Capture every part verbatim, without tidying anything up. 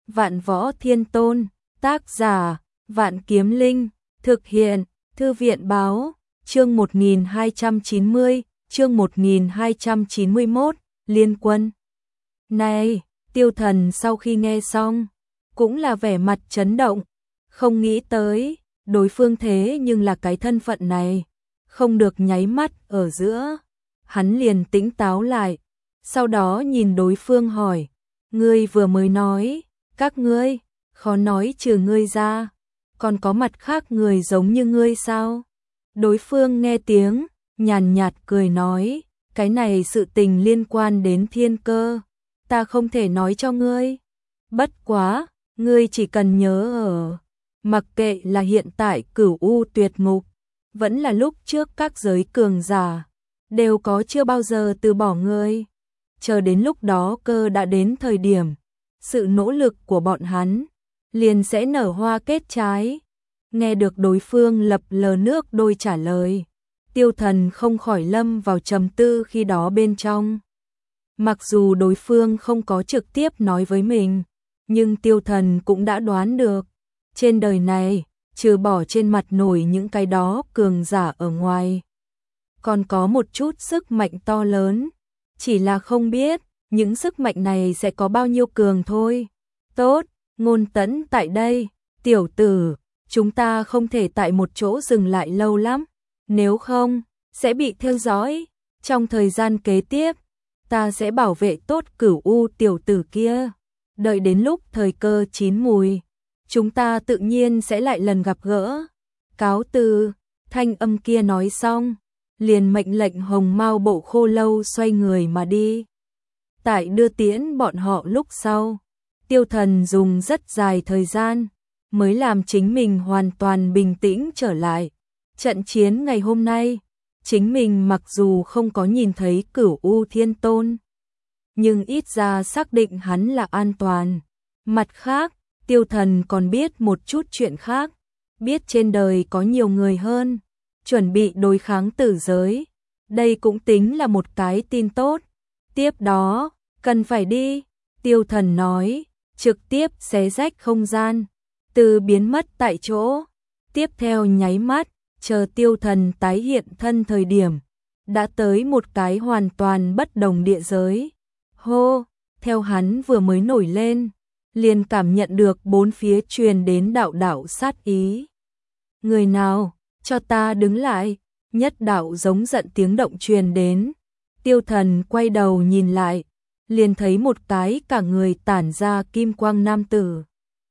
Vạn Võ Thiên Tôn, tác giả, Vạn Kiếm Linh, thực hiện, Thư viện báo, chương một nghìn hai trăm chín mươi, chương một nghìn hai trăm chín mươi mốt, Liên Quân. Này, Tiêu Thần sau khi nghe xong, cũng là vẻ mặt chấn động, không nghĩ tới, đối phương thế nhưng là cái thân phận này, không được nháy mắt ở giữa, hắn liền tỉnh táo lại, sau đó nhìn đối phương hỏi, ngươi vừa mới nói, các ngươi, khó nói trừ ngươi ra, còn có mặt khác người giống như ngươi sao? Đối phương nghe tiếng, nhàn nhạt cười nói, cái này sự tình liên quan đến thiên cơ, ta không thể nói cho ngươi. Bất quá, ngươi chỉ cần nhớ ở, mặc kệ là hiện tại Cửu U Tuyệt Ngục, vẫn là lúc trước các giới cường giả, đều có chưa bao giờ từ bỏ ngươi. Chờ đến lúc đó cơ đã đến thời điểm, sự nỗ lực của bọn hắn liền sẽ nở hoa kết trái. Nghe được đối phương lập lờ nước đôi trả lời, Tiêu Thần không khỏi lâm vào trầm tư khi đó bên trong. Mặc dù đối phương không có trực tiếp nói với mình, nhưng Tiêu Thần cũng đã đoán được, trên đời này, trừ bỏ trên mặt nổi những cái đó cường giả ở ngoài, còn có một chút sức mạnh to lớn, chỉ là không biết những sức mạnh này sẽ có bao nhiêu cường thôi. Tốt, Ngôn Tẫn tại đây, tiểu tử, chúng ta không thể tại một chỗ dừng lại lâu lắm, nếu không, sẽ bị theo dõi. Trong thời gian kế tiếp, ta sẽ bảo vệ tốt Cửu U tiểu tử kia, đợi đến lúc thời cơ chín mùi, chúng ta tự nhiên sẽ lại lần gặp gỡ. Cáo từ, thanh âm kia nói xong, liền mệnh lệnh Hồng Mao Bộ Khô Lâu xoay người mà đi. Tại đưa tiễn bọn họ lúc sau, Tiêu Thần dùng rất dài thời gian mới làm chính mình hoàn toàn bình tĩnh trở lại. Trận chiến ngày hôm nay, chính mình mặc dù không có nhìn thấy Cửu U Thiên Tôn, nhưng ít ra xác định hắn là an toàn. Mặt khác, Tiêu Thần còn biết một chút chuyện khác, biết trên đời có nhiều người hơn, chuẩn bị đối kháng tử giới. Đây cũng tính là một cái tin tốt. Tiếp đó, cần phải đi, Tiêu Thần nói, trực tiếp xé rách không gian, từ biến mất tại chỗ. Tiếp theo nháy mắt, chờ Tiêu Thần tái hiện thân thời điểm, đã tới một cái hoàn toàn bất đồng địa giới. Hô, theo hắn vừa mới nổi lên, liền cảm nhận được bốn phía truyền đến đạo đạo sát ý. Người nào, cho ta đứng lại, nhất đạo giống giận tiếng động truyền đến. Tiêu Thần quay đầu nhìn lại, liền thấy một cái cả người tản ra kim quang nam tử,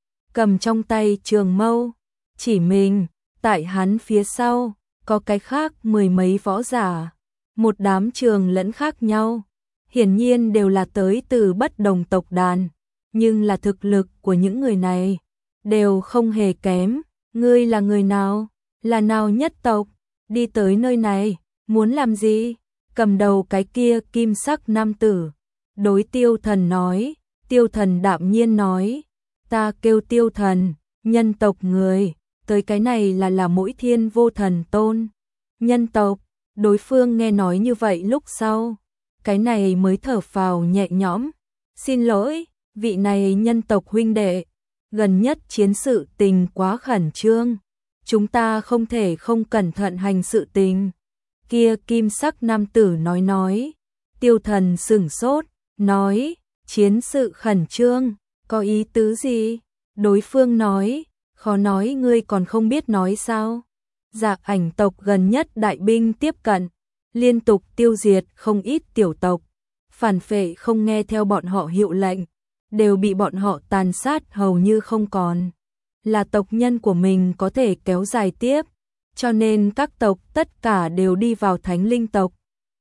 cầm trong tay trường mâu, chỉ mình. Tại hắn phía sau, có cái khác mười mấy võ giả, một đám trường lẫn khác nhau, hiển nhiên đều là tới từ bất đồng tộc đàn, nhưng là thực lực của những người này đều không hề kém. Ngươi là người nào? Là nào nhất tộc? Đi tới nơi này, muốn làm gì? Cầm đầu cái kia kim sắc nam tử, đối Tiêu Thần nói. Tiêu Thần đạm nhiên nói, ta kêu Tiêu Thần, nhân tộc người, tới cái này là là Mỗi Thiên Vô Thần Tôn. Nhân tộc, đối phương nghe nói như vậy lúc sau, cái này mới thở phào nhẹ nhõm. Xin lỗi, vị này nhân tộc huynh đệ, gần nhất chiến sự tình quá khẩn trương, chúng ta không thể không cẩn thận hành sự tình. Kia kim sắc nam tử nói nói. Tiêu Thần sửng sốt, nói, chiến sự khẩn trương, có ý tứ gì? Đối phương nói, khó nói ngươi còn không biết nói sao? Dạ Ảnh tộc gần nhất đại binh tiếp cận, liên tục tiêu diệt không ít tiểu tộc, phản phệ không nghe theo bọn họ hiệu lệnh, đều bị bọn họ tàn sát hầu như không còn. Là tộc nhân của mình có thể kéo dài tiếp, cho nên các tộc tất cả đều đi vào Thánh Linh tộc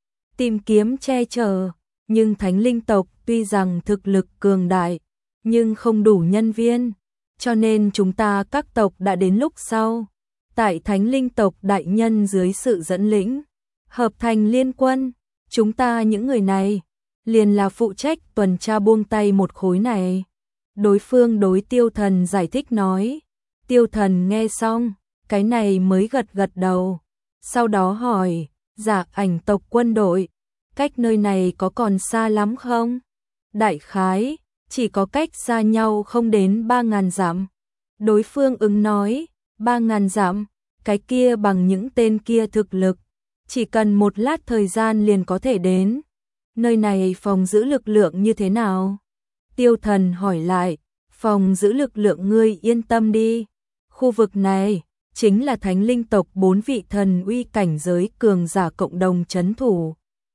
tìm kiếm che chở, nhưng Thánh Linh tộc tuy rằng thực lực cường đại, nhưng không đủ nhân viên, cho nên chúng ta các tộc đã đến lúc sau, tại Thánh Linh tộc đại nhân dưới sự dẫn lĩnh, hợp thành liên quân. Chúng ta những người này liền là phụ trách tuần tra buông tay một khối này. Đối phương đối Tiêu Thần giải thích nói. Tiêu Thần nghe xong, cái này mới gật gật đầu, sau đó hỏi, Dạ Ảnh tộc quân đội, cách nơi này có còn xa lắm không? Đại khái, chỉ có cách xa nhau không đến ba ngàn dặm. Đối phương ứng nói, ba ngàn dặm, cái kia bằng những tên kia thực lực, chỉ cần một lát thời gian liền có thể đến. Nơi này phòng giữ lực lượng như thế nào? Tiêu Thần hỏi lại, phòng giữ lực lượng ngươi yên tâm đi. Khu vực này chính là Thánh Linh tộc bốn vị thần uy cảnh giới cường giả cộng đồng trấn thủ.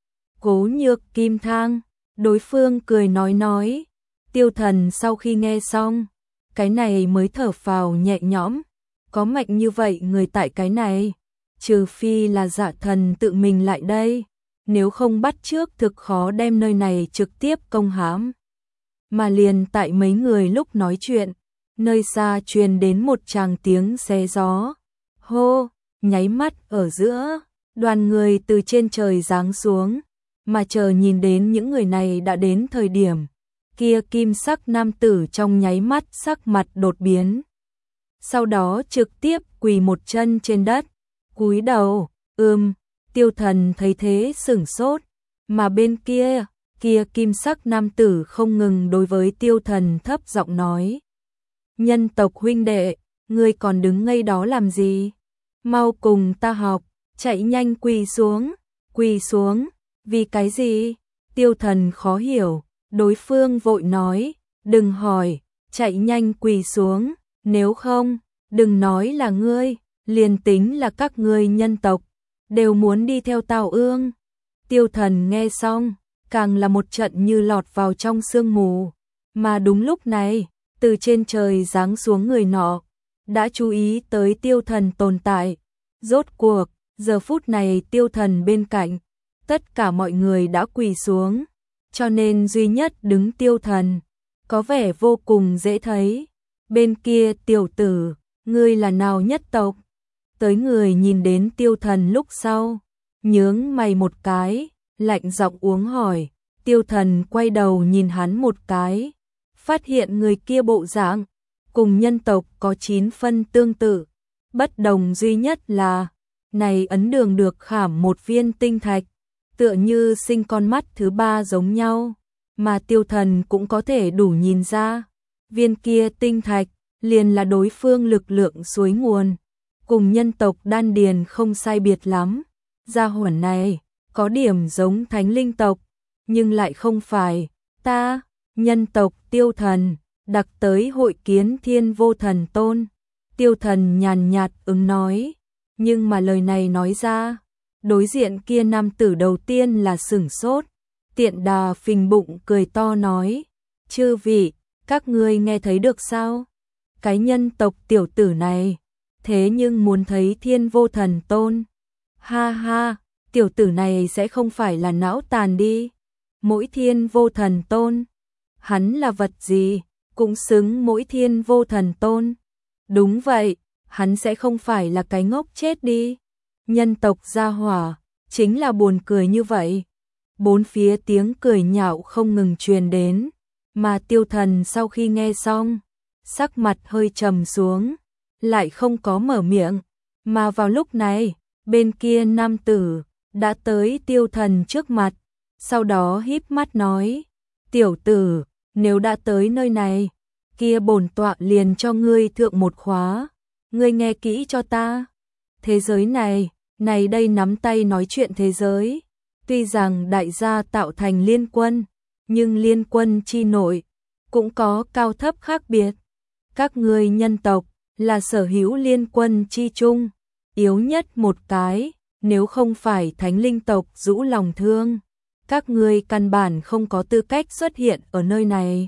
Cố Nhược Kim Thang, đối phương cười nói nói. Tiêu Thần sau khi nghe xong, cái này mới thở phào nhẹ nhõm. Có mạnh như vậy người tại cái này, trừ phi là Dạ Thần tự mình lại đây, nếu không bắt trước thực khó đem nơi này trực tiếp công hãm. Mà liền tại mấy người lúc nói chuyện, nơi xa truyền đến một tràng tiếng xé gió. Hô, nháy mắt ở giữa, đoàn người từ trên trời giáng xuống, mà chờ nhìn đến những người này đã đến thời điểm, kia kim sắc nam tử trong nháy mắt sắc mặt đột biến. Sau đó trực tiếp quỳ một chân trên đất, cúi đầu, ưm, Tiêu Thần thấy thế sửng sốt, mà bên kia, kia kim sắc nam tử không ngừng đối với Tiêu Thần thấp giọng nói. Nhân tộc huynh đệ, ngươi còn đứng ngây đó làm gì? Mau cùng ta học, chạy nhanh quỳ xuống, quỳ xuống, vì cái gì? Tiêu Thần khó hiểu, đối phương vội nói, đừng hỏi, chạy nhanh quỳ xuống, nếu không, đừng nói là ngươi, liền tính là các ngươi nhân tộc, đều muốn đi theo Tào Ương. Tiêu Thần nghe xong, càng là một trận như lọt vào trong sương mù, mà đúng lúc này, từ trên trời giáng xuống người nọ, đã chú ý tới Tiêu Thần tồn tại. Rốt cuộc, giờ phút này Tiêu Thần bên cạnh, tất cả mọi người đã quỳ xuống, cho nên duy nhất đứng Tiêu Thần, có vẻ vô cùng dễ thấy. Bên kia tiểu tử, ngươi là nào nhất tộc? Tới người nhìn đến Tiêu Thần lúc sau, nhướng mày một cái, lạnh giọng uống hỏi. Tiêu Thần quay đầu nhìn hắn một cái, phát hiện người kia bộ dạng cùng nhân tộc có chín phân tương tự, bất đồng duy nhất là này ấn đường được khảm một viên tinh thạch, tựa như sinh con mắt thứ ba giống nhau, mà Tiêu Thần cũng có thể đủ nhìn ra, viên kia tinh thạch liền là đối phương lực lượng suối nguồn, cùng nhân tộc đan điền không sai biệt lắm. Gia hỏa này có điểm giống Thánh Linh tộc, nhưng lại không phải. Ta, nhân tộc Tiêu Thần, đặc tới hội kiến Thiên Vô Thần Tôn. Tiêu Thần nhàn nhạt ứng nói, nhưng mà lời này nói ra, đối diện kia nam tử đầu tiên là sửng sốt, tiện đà phình bụng cười to nói, chư vị, các ngươi nghe thấy được sao? Cái nhân tộc tiểu tử này, thế nhưng muốn thấy Thiên Vô Thần Tôn. Ha ha, tiểu tử này sẽ không phải là não tàn đi. Mỗi Thiên Vô Thần Tôn, hắn là vật gì, cũng xứng mỗi Thiên Vô Thần Tôn. Đúng vậy, hắn sẽ không phải là cái ngốc chết đi. Nhân tộc gia hỏa, chính là buồn cười như vậy. Bốn phía tiếng cười nhạo không ngừng truyền đến, mà Tiêu Thần sau khi nghe xong, sắc mặt hơi trầm xuống, lại không có mở miệng, mà vào lúc này, bên kia nam tử đã tới Tiêu Thần trước mặt, sau đó híp mắt nói, tiểu tử, nếu đã tới nơi này, kia bổn tọa liền cho ngươi thượng một khóa, ngươi nghe kỹ cho ta. Thế giới này, này đây nắm tay nói chuyện thế giới, tuy rằng đại gia tạo thành liên quân, nhưng liên quân chi nội cũng có cao thấp khác biệt. Các ngươi nhân tộc là sở hữu liên quân chi chung, yếu nhất một cái, nếu không phải Thánh Linh tộc rũ lòng thương, các ngươi căn bản không có tư cách xuất hiện ở nơi này.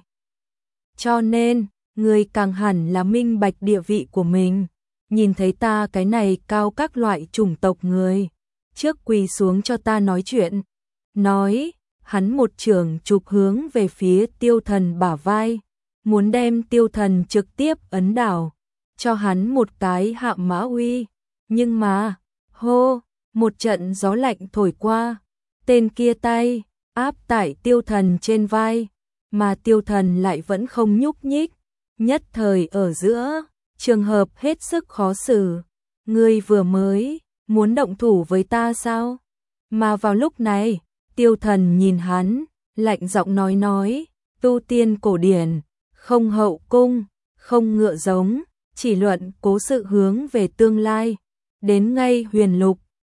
Cho nên, ngươi càng hẳn là minh bạch địa vị của mình. Nhìn thấy ta cái này cao các loại chủng tộc người, trước quỳ xuống cho ta nói chuyện. Nói, hắn một trường chụp hướng về phía Tiêu Thần bả vai, muốn đem Tiêu Thần trực tiếp ấn đảo, cho hắn một cái hạ mã uy. Nhưng mà, hô, một trận gió lạnh thổi qua, tên kia tay áp tại Tiêu Thần trên vai, mà Tiêu Thần lại vẫn không nhúc nhích. Nhất thời ở giữa, trường hợp hết sức khó xử. Ngươi vừa mới muốn động thủ với ta sao? Mà vào lúc này, Tiêu Thần nhìn hắn, lạnh giọng nói nói, tu tiên cổ điển, không hậu cung, không ngựa giống, chỉ luận cố sự hướng về tương lai. Đến ngay huyền lục,